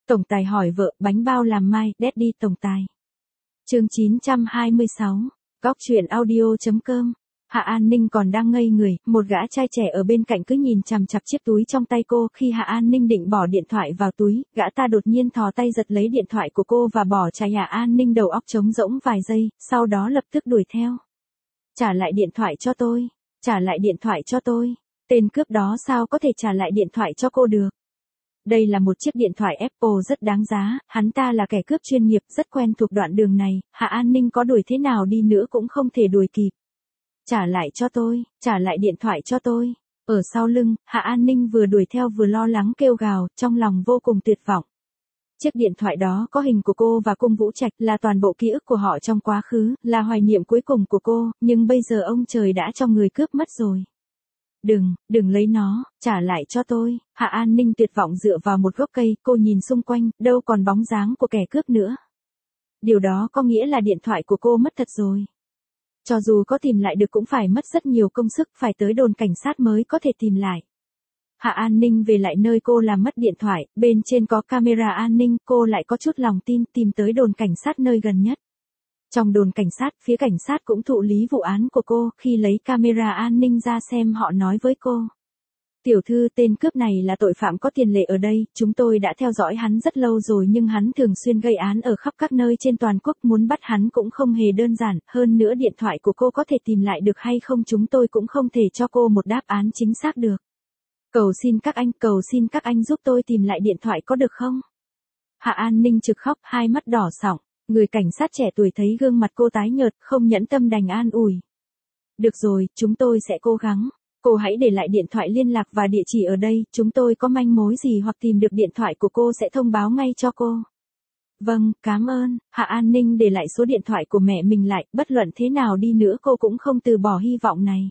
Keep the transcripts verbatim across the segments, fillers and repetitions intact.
Tổng tài hỏi vợ, bánh bao làm mai, Daddy tổng tài. Chương chín trăm hai mươi sáu, Góc truyện audio chấm com. Hạ An Ninh còn đang ngây người, một gã trai trẻ ở bên cạnh cứ nhìn chằm chằm chiếc túi trong tay cô. Khi Hạ An Ninh định bỏ điện thoại vào túi, gã ta đột nhiên thò tay giật lấy điện thoại của cô và bỏ chạy. Hạ An Ninh đầu óc trống rỗng vài giây, sau đó lập tức đuổi theo. Trả lại điện thoại cho tôi, trả lại điện thoại cho tôi. Tên cướp đó sao có thể trả lại điện thoại cho cô được? Đây là một chiếc điện thoại Apple rất đáng giá, hắn ta là kẻ cướp chuyên nghiệp, rất quen thuộc đoạn đường này, Hạ An Ninh có đuổi thế nào đi nữa cũng không thể đuổi kịp. Trả lại cho tôi, trả lại điện thoại cho tôi. Ở sau lưng, Hạ An Ninh vừa đuổi theo vừa lo lắng kêu gào, trong lòng vô cùng tuyệt vọng. Chiếc điện thoại đó có hình của cô và Cung Vũ Trạch, là toàn bộ ký ức của họ trong quá khứ, là hoài niệm cuối cùng của cô, nhưng bây giờ ông trời đã cho người cướp mất rồi. Đừng, đừng lấy nó, trả lại cho tôi. Hạ An Ninh tuyệt vọng dựa vào một gốc cây, cô nhìn xung quanh, đâu còn bóng dáng của kẻ cướp nữa. Điều đó có nghĩa là điện thoại của cô mất thật rồi. Cho dù có tìm lại được cũng phải mất rất nhiều công sức, phải tới đồn cảnh sát mới có thể tìm lại. Hạ An Ninh về lại nơi cô làm mất điện thoại, bên trên có camera an ninh, cô lại có chút lòng tin tìm tới đồn cảnh sát nơi gần nhất. Trong đồn cảnh sát, phía cảnh sát cũng thụ lý vụ án của cô, khi lấy camera an ninh ra xem họ nói với cô. Tiểu thư, tên cướp này là tội phạm có tiền lệ ở đây, chúng tôi đã theo dõi hắn rất lâu rồi nhưng hắn thường xuyên gây án ở khắp các nơi trên toàn quốc, muốn bắt hắn cũng không hề đơn giản, hơn nữa điện thoại của cô có thể tìm lại được hay không chúng tôi cũng không thể cho cô một đáp án chính xác được. Cầu xin các anh, cầu xin các anh giúp tôi tìm lại điện thoại có được không? Hạ An Ninh trực khóc, hai mắt đỏ sọng. Người cảnh sát trẻ tuổi thấy gương mặt cô tái nhợt, không nhẫn tâm đành an ủi. Được rồi, chúng tôi sẽ cố gắng. Cô hãy để lại điện thoại liên lạc và địa chỉ ở đây, chúng tôi có manh mối gì hoặc tìm được điện thoại của cô sẽ thông báo ngay cho cô. Vâng, cảm ơn. Hạ An Ninh để lại số điện thoại của mẹ mình lại, bất luận thế nào đi nữa cô cũng không từ bỏ hy vọng này.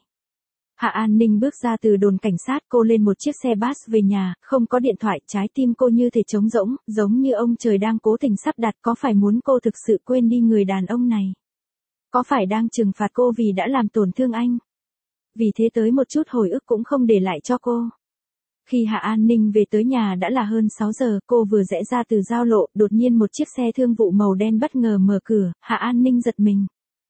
Hạ An Ninh bước ra từ đồn cảnh sát, cô lên một chiếc xe bus về nhà, không có điện thoại, trái tim cô như thể trống rỗng, giống như ông trời đang cố tình sắp đặt, có phải muốn cô thực sự quên đi người đàn ông này? Có phải đang trừng phạt cô vì đã làm tổn thương anh? Vì thế tới một chút hồi ức cũng không để lại cho cô. Khi Hạ An Ninh về tới nhà đã là hơn sáu giờ, cô vừa rẽ ra từ giao lộ, đột nhiên một chiếc xe thương vụ màu đen bất ngờ mở cửa, Hạ An Ninh giật mình.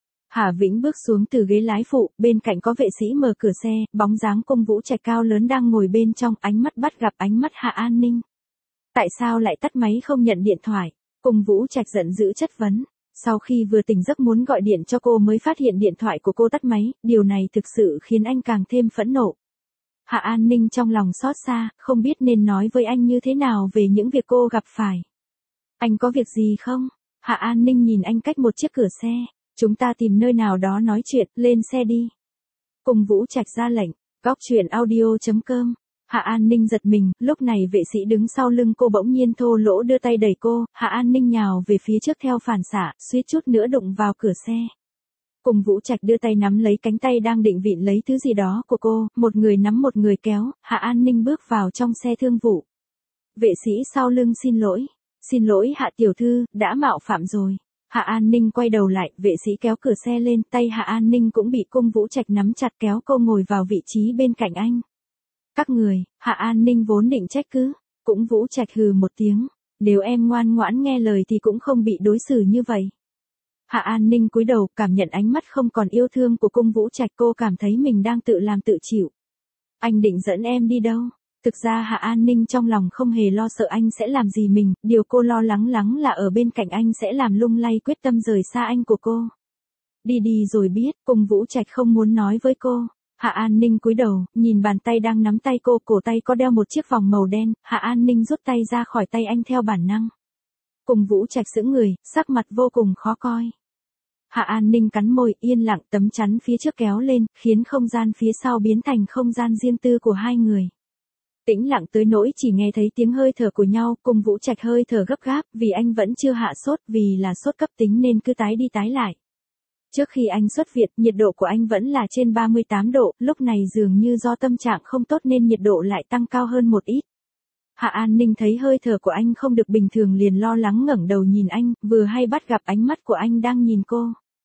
Hà Vĩnh bước xuống từ ghế lái phụ, bên cạnh có vệ sĩ mở cửa xe, bóng dáng Cung Vũ Trạch cao lớn đang ngồi bên trong, ánh mắt bắt gặp ánh mắt Hạ An Ninh. Tại sao lại tắt máy không nhận điện thoại? Cung Vũ Trạch giận dữ chất vấn. Sau khi vừa tỉnh giấc muốn gọi điện cho cô mới phát hiện điện thoại của cô tắt máy, điều này thực sự khiến anh càng thêm phẫn nộ. Hạ An Ninh trong lòng xót xa, không biết nên nói với anh như thế nào về những việc cô gặp phải. Anh có việc gì không? Hạ An Ninh nhìn anh cách một chiếc cửa xe. Chúng ta tìm nơi nào đó nói chuyện, lên xe đi. Cung Vũ Trạch ra lệnh. Góc truyện audio chấm com. Hạ An Ninh giật mình, lúc này vệ sĩ đứng sau lưng cô bỗng nhiên thô lỗ đưa tay đẩy cô, Hạ An Ninh nhào về phía trước theo phản xạ, suýt chút nữa đụng vào cửa xe. Cung Vũ Trạch đưa tay nắm lấy cánh tay đang định vịn lấy thứ gì đó của cô, một người nắm một người kéo, Hạ An Ninh bước vào trong xe thương vụ. Vệ sĩ sau lưng xin lỗi. Xin lỗi Hạ tiểu thư, đã mạo phạm rồi. Hạ An Ninh quay đầu lại, vệ sĩ kéo cửa xe lên, tay Hạ An Ninh cũng bị Cung Vũ Trạch nắm chặt kéo cô ngồi vào vị trí bên cạnh anh. Các người, Hạ An Ninh vốn định trách cứ, cũng Vũ Trạch hừ một tiếng, nếu em ngoan ngoãn nghe lời thì cũng không bị đối xử như vậy. Hạ An Ninh cúi đầu, cảm nhận ánh mắt không còn yêu thương của Cung Vũ Trạch, cô cảm thấy mình đang tự làm tự chịu. Anh định dẫn em đi đâu? Thực ra Hạ An Ninh trong lòng không hề lo sợ anh sẽ làm gì mình, điều cô lo lắng lắng là ở bên cạnh anh sẽ làm lung lay quyết tâm rời xa anh của cô. Đi đi rồi biết, Cung Vũ Trạch không muốn nói với cô. Hạ An Ninh cúi đầu, nhìn bàn tay đang nắm tay cô, cổ tay có đeo một chiếc vòng màu đen, Hạ An Ninh rút tay ra khỏi tay anh theo bản năng. Cung Vũ Trạch sững người, sắc mặt vô cùng khó coi. Hạ An Ninh cắn môi, yên lặng, tấm chắn phía trước kéo lên, khiến không gian phía sau biến thành không gian riêng tư của hai người. Tĩnh lặng tới nỗi chỉ nghe thấy tiếng hơi thở của nhau, Cung Vũ Trạch hơi thở gấp gáp, vì anh vẫn chưa hạ sốt, vì là sốt cấp tính nên cứ tái đi tái lại. Trước khi anh xuất viện, nhiệt độ của anh vẫn là trên ba mươi tám độ, lúc này dường như do tâm trạng không tốt nên nhiệt độ lại tăng cao hơn một ít. Hạ An Ninh thấy hơi thở của anh không được bình thường liền lo lắng ngẩng đầu nhìn anh, vừa hay bắt gặp ánh mắt của anh đang nhìn cô.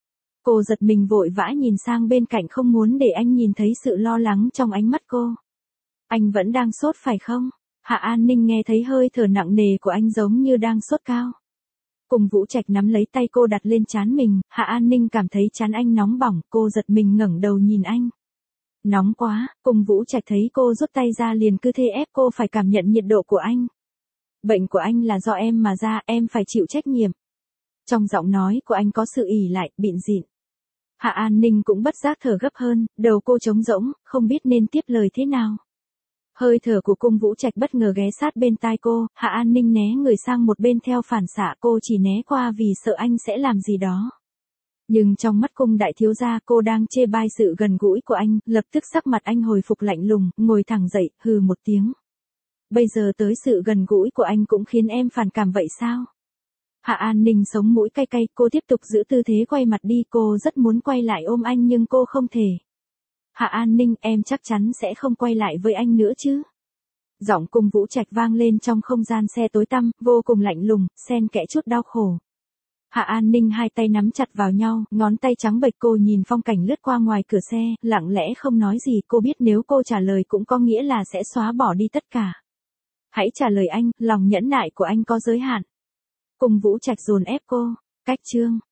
Cô giật mình vội vã nhìn sang bên cạnh không muốn để anh nhìn thấy sự lo lắng trong ánh mắt cô. Anh vẫn đang sốt phải không? Hạ An Ninh nghe thấy hơi thở nặng nề của anh giống như đang sốt cao. Cùng Vũ Trạch nắm lấy tay cô đặt lên trán mình, Hạ An Ninh cảm thấy trán anh nóng bỏng, cô giật mình ngẩng đầu nhìn anh. Nóng quá, Cùng Vũ Trạch thấy cô rút tay ra liền cứ thế ép cô phải cảm nhận nhiệt độ của anh. Bệnh của anh là do em mà ra, em phải chịu trách nhiệm. Trong giọng nói của anh có sự ỉ lại, bịn dịn. Hạ An Ninh cũng bất giác thở gấp hơn, đầu cô trống rỗng, không biết nên tiếp lời thế nào. Hơi thở của Cung Vũ Trạch bất ngờ ghé sát bên tai cô, Hạ An Ninh né người sang một bên theo phản xạ, cô chỉ né qua vì sợ anh sẽ làm gì đó. Nhưng trong mắt Cung đại thiếu gia cô đang chê bai sự gần gũi của anh, lập tức sắc mặt anh hồi phục lạnh lùng, ngồi thẳng dậy, hừ một tiếng. Bây giờ tới sự gần gũi của anh cũng khiến em phản cảm vậy sao? Hạ An Ninh sống mũi cay cay, cô tiếp tục giữ tư thế quay mặt đi, cô rất muốn quay lại ôm anh nhưng cô không thể. Hạ An Ninh, em chắc chắn sẽ không quay lại với anh nữa chứ? Giọng Cung Vũ Trạch vang lên trong không gian xe tối tăm, vô cùng lạnh lùng, xen kẽ chút đau khổ. Hạ An Ninh hai tay nắm chặt vào nhau, ngón tay trắng bệch, cô nhìn phong cảnh lướt qua ngoài cửa xe, lặng lẽ không nói gì, cô biết nếu cô trả lời cũng có nghĩa là sẽ xóa bỏ đi tất cả. Hãy trả lời anh, lòng nhẫn nại của anh có giới hạn. Cung Vũ Trạch dồn ép cô, cách chương.